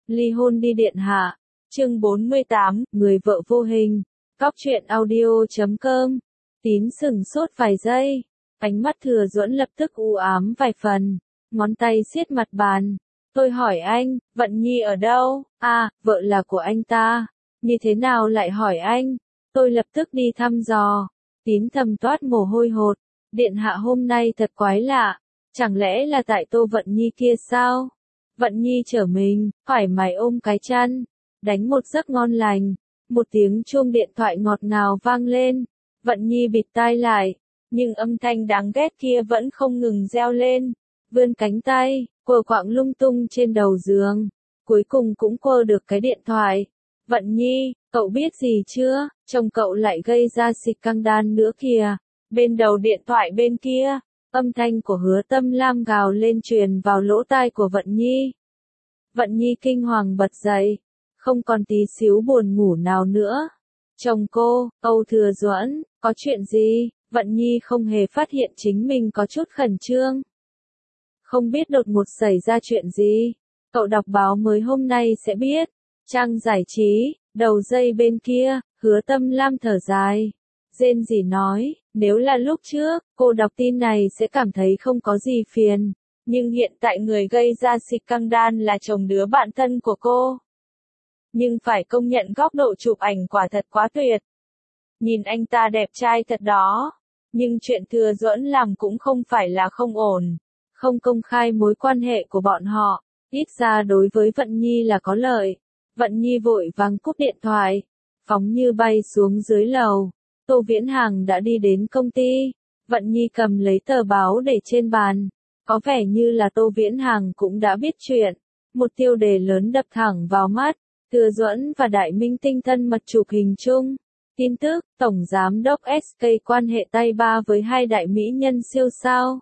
Ly hôn đi điện hạ. Chương 48, người vợ vô hình. Góc truyện audio.com. Tín sững sốt vài giây. Ánh mắt Thừa Duẫn lập tức u ám vài phần. Ngón tay siết mặt bàn. Tôi hỏi anh, Vận Nhi ở đâu? À, vợ là của anh ta. Như thế nào lại hỏi anh? Tôi lập tức đi thăm dò. Tín thầm toát mồ hôi hột. Điện hạ hôm nay thật quái lạ. Chẳng lẽ là tại Tô Vận Nhi kia sao? Vận Nhi trở mình, thoải mái ôm cái chăn, đánh một giấc ngon lành. Một tiếng chuông điện thoại ngọt ngào vang lên. Vận Nhi bịt tai lại, nhưng âm thanh đáng ghét kia vẫn không ngừng reo lên. Vươn cánh tay, quờ quạng lung tung trên đầu giường. Cuối cùng cũng quơ được cái điện thoại. Vận Nhi, cậu biết gì chưa? Chồng cậu lại gây ra xịt căng đan nữa kìa. Bên đầu điện thoại bên kia, âm thanh của Hứa Tâm Lam gào lên truyền vào lỗ tai của Vận Nhi. Vận Nhi kinh hoàng bật dậy, không còn tí xíu buồn ngủ nào nữa. Chồng cô, Âu Thừa Duẫn, có chuyện gì? Vận Nhi không hề phát hiện chính mình có chút khẩn trương. Không biết đột ngột xảy ra chuyện gì. Cậu đọc báo mới hôm nay sẽ biết. Trang giải trí, đầu dây bên kia, Hứa Tâm Lam thở dài. Rên rỉ nói, nếu là lúc trước, cô đọc tin này sẽ cảm thấy không có gì phiền. Nhưng hiện tại người gây ra xịt căng đan là chồng đứa bạn thân của cô. Nhưng phải công nhận góc độ chụp ảnh quả thật quá tuyệt. Nhìn anh ta đẹp trai thật đó. Nhưng chuyện Thừa Duẫn làm cũng không phải là không ổn. Không công khai mối quan hệ của bọn họ, ít ra đối với Vận Nhi là có lợi. Vận Nhi vội vàng cúp điện thoại, phóng như bay xuống dưới lầu. Tô Viễn Hàng đã đi đến công ty. Vận Nhi cầm lấy tờ báo để trên bàn. Có vẻ như là Tô Viễn Hàng cũng đã biết chuyện. Một tiêu đề lớn đập thẳng vào mắt. Thừa Duẫn và Đại Minh Tinh thân mật chụp hình chung. Tin tức, Tổng Giám đốc SK quan hệ tay ba với hai đại mỹ nhân siêu sao.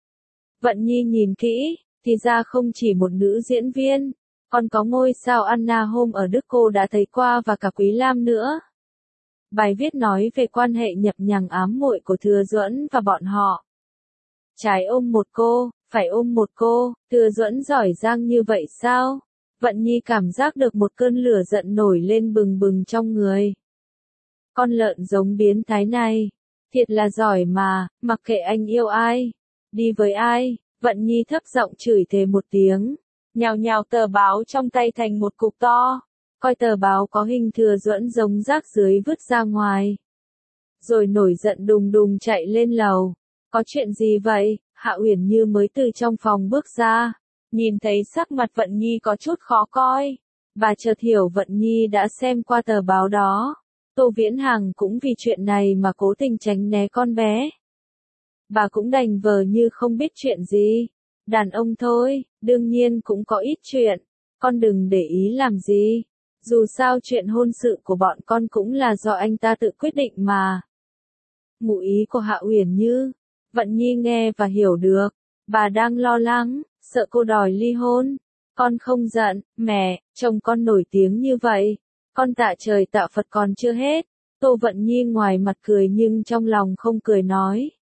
Vận Nhi nhìn kỹ, thì ra không chỉ một nữ diễn viên, còn có ngôi sao Anna Hôm ở Đức cô đã thấy qua và cả Quý Lam nữa. Bài viết nói về quan hệ nhập nhằng ám muội của Thừa Duẫn và bọn họ. Trái ôm một cô, phải ôm một cô, Thừa Duẫn giỏi giang như vậy sao? Vận Nhi cảm giác được một cơn lửa giận nổi lên bừng bừng trong người. Con lợn giống biến thái này, thiệt là giỏi mà, mặc kệ anh yêu ai, đi với ai. Vận Nhi thấp giọng chửi thề một tiếng, nhào nhào tờ báo trong tay thành một cục to, coi tờ báo có hình Thừa Duẫn giống rác dưới vứt ra ngoài. Rồi nổi giận đùng đùng chạy lên lầu. Có chuyện gì vậy? Hạ Uyển Như mới từ trong phòng bước ra, nhìn thấy sắc mặt Vận Nhi có chút khó coi. Bà chợt hiểu Vận Nhi đã xem qua tờ báo đó. Tô Viễn Hàng cũng vì chuyện này mà cố tình tránh né con bé. Bà cũng đành vờ như không biết chuyện gì. Đàn ông thôi, đương nhiên cũng có ít chuyện. Con đừng để ý làm gì. Dù sao chuyện hôn sự của bọn con cũng là do anh ta tự quyết định mà. Ngụ ý của Hạ Uyển Như. Vận Nhi nghe và hiểu được. Bà đang lo lắng, sợ cô đòi ly hôn. Con không giận, mẹ, chồng con nổi tiếng như vậy. Con tạ trời tạ Phật còn chưa hết. Tô Vận Nhi ngoài mặt cười nhưng trong lòng không cười nói.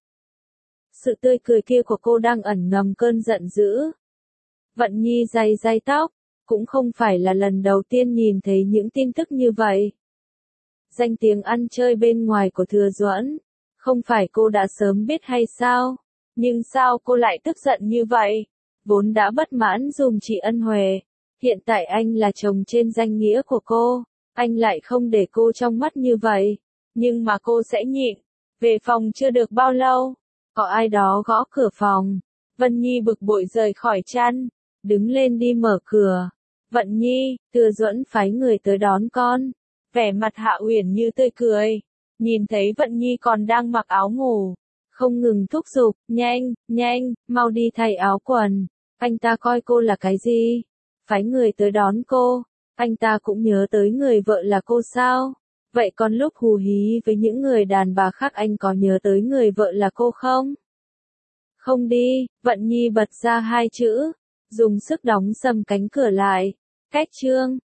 Sự tươi cười kia của cô đang ẩn ngầm cơn giận dữ. Vận Nhi day day tóc, cũng không phải là lần đầu tiên nhìn thấy những tin tức như vậy. Danh tiếng ăn chơi bên ngoài của Thừa Duẫn, không phải cô đã sớm biết hay sao? Nhưng sao cô lại tức giận như vậy? Vốn đã bất mãn dùm chị Ân Huệ, hiện tại anh là chồng trên danh nghĩa của cô, anh lại không để cô trong mắt như vậy. Nhưng mà cô sẽ nhịn. Về phòng chưa được bao lâu, có ai đó gõ cửa phòng. Vân Nhi bực bội rời khỏi chăn, đứng lên đi mở cửa. Vận Nhi, Thừa Duẫn phái người tới đón con. Vẻ mặt Hạ Uyển Như tươi cười, nhìn thấy Vận Nhi còn đang mặc áo ngủ, không ngừng thúc giục, nhanh, nhanh, mau đi thay áo quần. Anh ta coi cô là cái gì? Phái người tới đón cô, anh ta cũng nhớ tới người vợ là cô sao? Vậy còn lúc hù hí với những người đàn bà khác anh có nhớ tới người vợ là cô không? Không đi, Vận Nhi bật ra hai chữ, dùng sức đóng sầm cánh cửa lại. Cách chương